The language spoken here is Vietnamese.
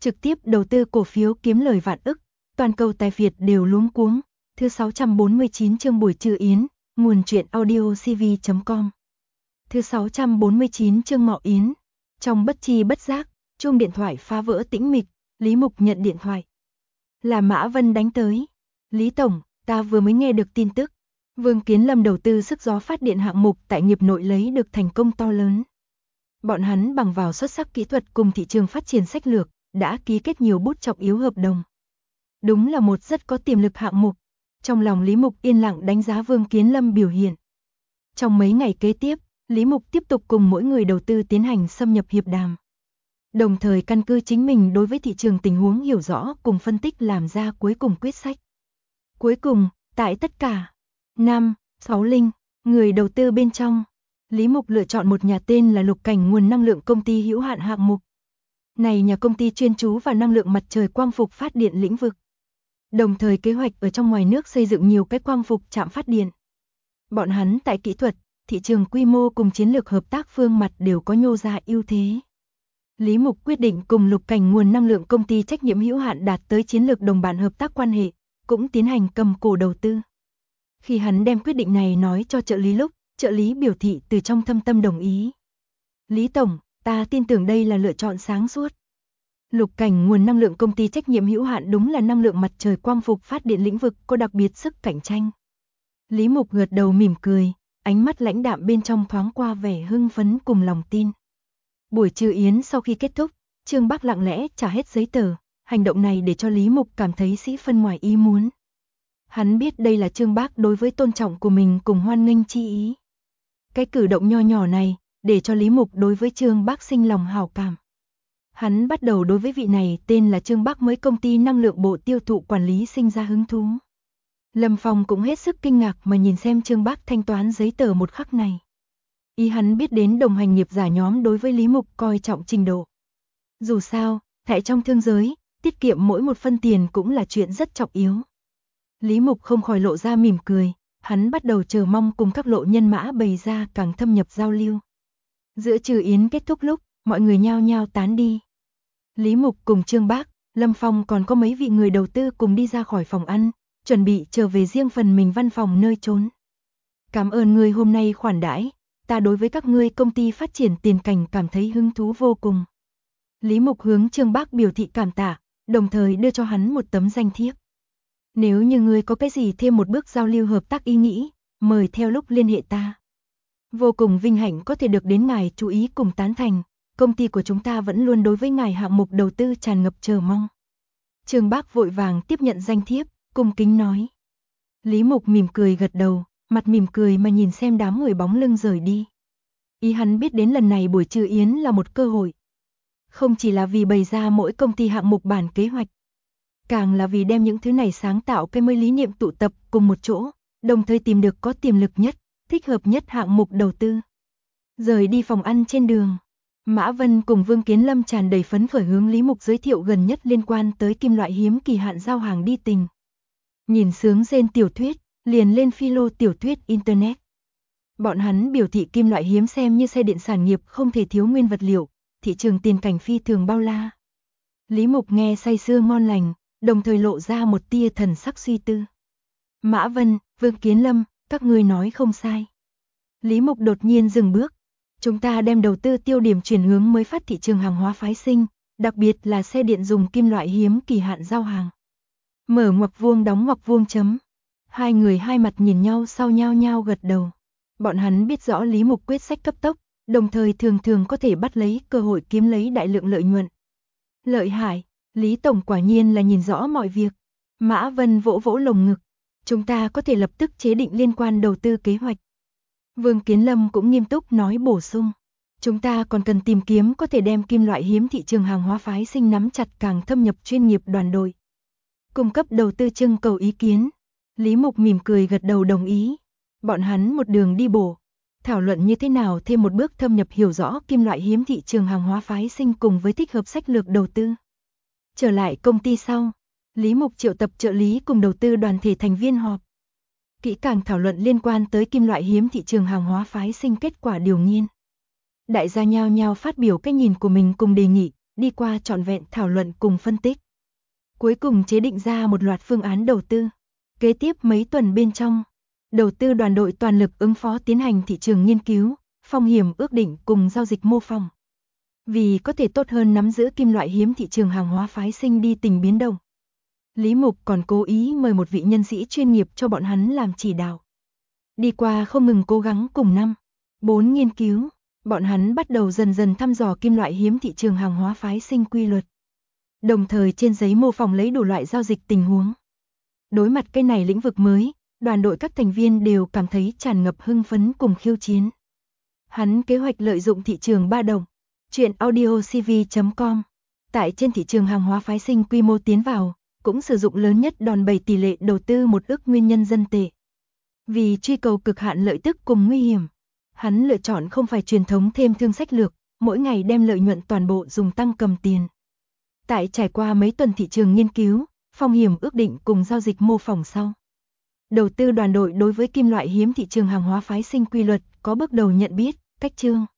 trực tiếp đầu tư cổ phiếu kiếm lời vạn ức, toàn cầu tài Việt đều luống cuống. Thứ 649 chương buổi trưa yến, nguồn truyện audio cv.com. Thứ 649 chương mạo yến. Trong bất chi bất giác, chuông điện thoại phá vỡ tĩnh mịch, Lý Mục nhận điện thoại. Là Mã Vân đánh tới. Lý Tổng, ta vừa mới nghe được tin tức. Vương Kiến Lâm đầu tư sức gió phát điện hạng mục tại nghiệp nội lấy được thành công to lớn. Bọn hắn bằng vào xuất sắc kỹ thuật cùng thị trường phát triển sách lược, đã ký kết nhiều bút trọng yếu hợp đồng. Đúng là một rất có tiềm lực hạng mục. Trong lòng Lý Mục yên lặng đánh giá Vương Kiến Lâm biểu hiện. Trong mấy ngày kế tiếp, Lý Mục tiếp tục cùng mỗi người đầu tư tiến hành xâm nhập hiệp đàm. Đồng thời căn cứ chính mình đối với thị trường tình huống hiểu rõ cùng phân tích làm ra cuối cùng quyết sách. Cuối cùng, tại tất cả 6 người đầu tư bên trong, Lý Mục lựa chọn một nhà tên là Lục Cảnh Nguồn Năng Lượng Công ty hữu hạn hạng mục. Này nhà công ty chuyên chú vào năng lượng mặt trời quang phục phát điện lĩnh vực. Đồng thời kế hoạch ở trong ngoài nước xây dựng nhiều cái quang phục trạm phát điện. Bọn hắn tại kỹ thuật, thị trường quy mô cùng chiến lược hợp tác phương mặt đều có nhô ra ưu thế. Lý Mục quyết định cùng Lục Cảnh Nguồn Năng Lượng Công ty trách nhiệm hữu hạn đạt tới chiến lược đồng bạn hợp tác quan hệ, cũng tiến hành cầm cổ đầu tư. Khi hắn đem quyết định này nói cho trợ lý lúc, trợ lý biểu thị từ trong thâm tâm đồng ý. Lý Tổng, ta tin tưởng đây là lựa chọn sáng suốt. Lục Cảnh Nguồn Năng Lượng Công ty trách nhiệm hữu hạn đúng là năng lượng mặt trời quang phục phát điện lĩnh vực có đặc biệt sức cạnh tranh. Lý Mục gật đầu mỉm cười, ánh mắt lãnh đạm bên trong thoáng qua vẻ hưng phấn cùng lòng tin. Buổi trưa yến sau khi kết thúc, Trương Bắc lặng lẽ trả hết giấy tờ, hành động này để cho Lý Mục cảm thấy sĩ phân ngoài ý muốn. Hắn biết đây là Trương Bắc đối với tôn trọng của mình cùng hoan nghênh chi ý. Cái cử động nho nhỏ này, để cho Lý Mục đối với Trương Bắc sinh lòng hảo cảm. Hắn bắt đầu đối với vị này tên là Trương Bắc mới công ty năng lượng bộ tiêu thụ quản lý sinh ra hứng thú. Lâm Phong cũng hết sức kinh ngạc mà nhìn xem Trương Bắc thanh toán giấy tờ một khắc này. Ý hắn biết đến đồng hành nghiệp giả nhóm đối với Lý Mục coi trọng trình độ. Dù sao, tại trong thương giới, tiết kiệm mỗi một phân tiền cũng là chuyện rất trọng yếu. Lý Mục không khỏi lộ ra mỉm cười, hắn bắt đầu chờ mong cùng các lộ nhân mã bày ra càng thâm nhập giao lưu. Giữa trưa yến kết thúc lúc, mọi người nhao nhao tán đi. Lý Mục cùng Trương Bắc, Lâm Phong còn có mấy vị người đầu tư cùng đi ra khỏi phòng ăn, chuẩn bị trở về riêng phần mình văn phòng nơi trốn. Cảm ơn ngươi hôm nay khoản đãi, ta đối với các ngươi công ty phát triển tiền cảnh cảm thấy hứng thú vô cùng. Lý Mục hướng Trương Bắc biểu thị cảm tạ, đồng thời đưa cho hắn một tấm danh thiếp. Nếu như ngươi có cái gì thêm một bước giao lưu hợp tác ý nghĩ, mời theo lúc liên hệ ta. Vô cùng vinh hạnh có thể được đến ngài chú ý cùng tán thành, công ty của chúng ta vẫn luôn đối với ngài hạng mục đầu tư tràn ngập chờ mong. Trương Bắc vội vàng tiếp nhận danh thiếp, cung kính nói. Lý Mục mỉm cười gật đầu, mặt mỉm cười mà nhìn xem đám người bóng lưng rời đi. Ý hắn biết đến lần này buổi trưa yến là một cơ hội. Không chỉ là vì bày ra mỗi công ty hạng mục bản kế hoạch, càng là vì đem những thứ này sáng tạo cái mới lý niệm tụ tập cùng một chỗ, đồng thời tìm được có tiềm lực nhất, thích hợp nhất hạng mục đầu tư. Rời đi phòng ăn trên đường, Mã Vân cùng Vương Kiến Lâm tràn đầy phấn khởi hướng Lý Mục giới thiệu gần nhất liên quan tới kim loại hiếm kỳ hạn giao hàng đi tình. Nhìn sướng rên tiểu thuyết, liền lên philo tiểu thuyết internet. Bọn hắn biểu thị kim loại hiếm xem như xe điện sản nghiệp không thể thiếu nguyên vật liệu, thị trường tiền cảnh phi thường bao la. Lý Mục nghe say sưa ngon lành, đồng thời lộ ra một tia thần sắc suy tư. Mã Vân, Vương Kiến Lâm, các ngươi nói không sai. Lý Mục đột nhiên dừng bước. Chúng ta đem đầu tư tiêu điểm chuyển hướng mới phát thị trường hàng hóa phái sinh, đặc biệt là xe điện dùng kim loại hiếm kỳ hạn giao hàng. Mở ngoặc vuông đóng ngoặc vuông chấm. Hai người hai mặt nhìn nhau sau nhao nhao gật đầu. Bọn hắn biết rõ Lý Mục quyết sách cấp tốc, đồng thời thường thường có thể bắt lấy cơ hội kiếm lấy đại lượng lợi nhuận. Lợi hại, Lý Tổng quả nhiên là nhìn rõ mọi việc. Mã Vân vỗ vỗ lồng ngực. Chúng ta có thể lập tức chế định liên quan đầu tư kế hoạch. Vương Kiến Lâm cũng nghiêm túc nói bổ sung. Chúng ta còn cần tìm kiếm có thể đem kim loại hiếm thị trường hàng hóa phái sinh nắm chặt càng thâm nhập chuyên nghiệp đoàn đội. Cung cấp đầu tư trưng cầu ý kiến. Lý Mục mỉm cười gật đầu đồng ý. Bọn hắn một đường đi bộ, thảo luận như thế nào thêm một bước thâm nhập hiểu rõ kim loại hiếm thị trường hàng hóa phái sinh cùng với thích hợp sách lược đầu tư. Trở lại công ty sau, Lý Mục triệu tập trợ lý cùng đầu tư đoàn thể thành viên họp. Kỹ càng thảo luận liên quan tới kim loại hiếm thị trường hàng hóa phái sinh kết quả điều nghiên. Đại gia nhao nhao phát biểu cái nhìn của mình cùng đề nghị, đi qua trọn vẹn thảo luận cùng phân tích. Cuối cùng chế định ra một loạt phương án đầu tư. Kế tiếp mấy tuần bên trong, đầu tư đoàn đội toàn lực ứng phó tiến hành thị trường nghiên cứu, phong hiểm ước định cùng giao dịch mô phỏng. Vì có thể tốt hơn nắm giữ kim loại hiếm thị trường hàng hóa phái sinh đi tình biến động. Lý Mục còn cố ý mời một vị nhân sĩ chuyên nghiệp cho bọn hắn làm chỉ đạo. Đi qua không ngừng cố gắng cùng 4 nghiên cứu, bọn hắn bắt đầu dần dần thăm dò kim loại hiếm thị trường hàng hóa phái sinh quy luật. Đồng thời trên giấy mô phỏng lấy đủ loại giao dịch tình huống. Đối mặt cái này lĩnh vực mới, đoàn đội các thành viên đều cảm thấy tràn ngập hưng phấn cùng khiêu chiến. Hắn kế hoạch lợi dụng thị trường ba đồng. Chuyện audiocv.com. Tại trên thị trường hàng hóa phái sinh quy mô tiến vào, cũng sử dụng lớn nhất đòn bẩy tỷ lệ đầu tư 1 ức nguyên nhân dân tệ. Vì truy cầu cực hạn lợi tức cùng nguy hiểm, hắn lựa chọn không phải truyền thống thêm thương sách lược, mỗi ngày đem lợi nhuận toàn bộ dùng tăng cầm tiền. Tại trải qua mấy tuần thị trường nghiên cứu, phong hiểm ước định cùng giao dịch mô phỏng sau. Đầu tư đoàn đội đối với kim loại hiếm thị trường hàng hóa phái sinh quy luật có bước đầu nhận biết, cách chương.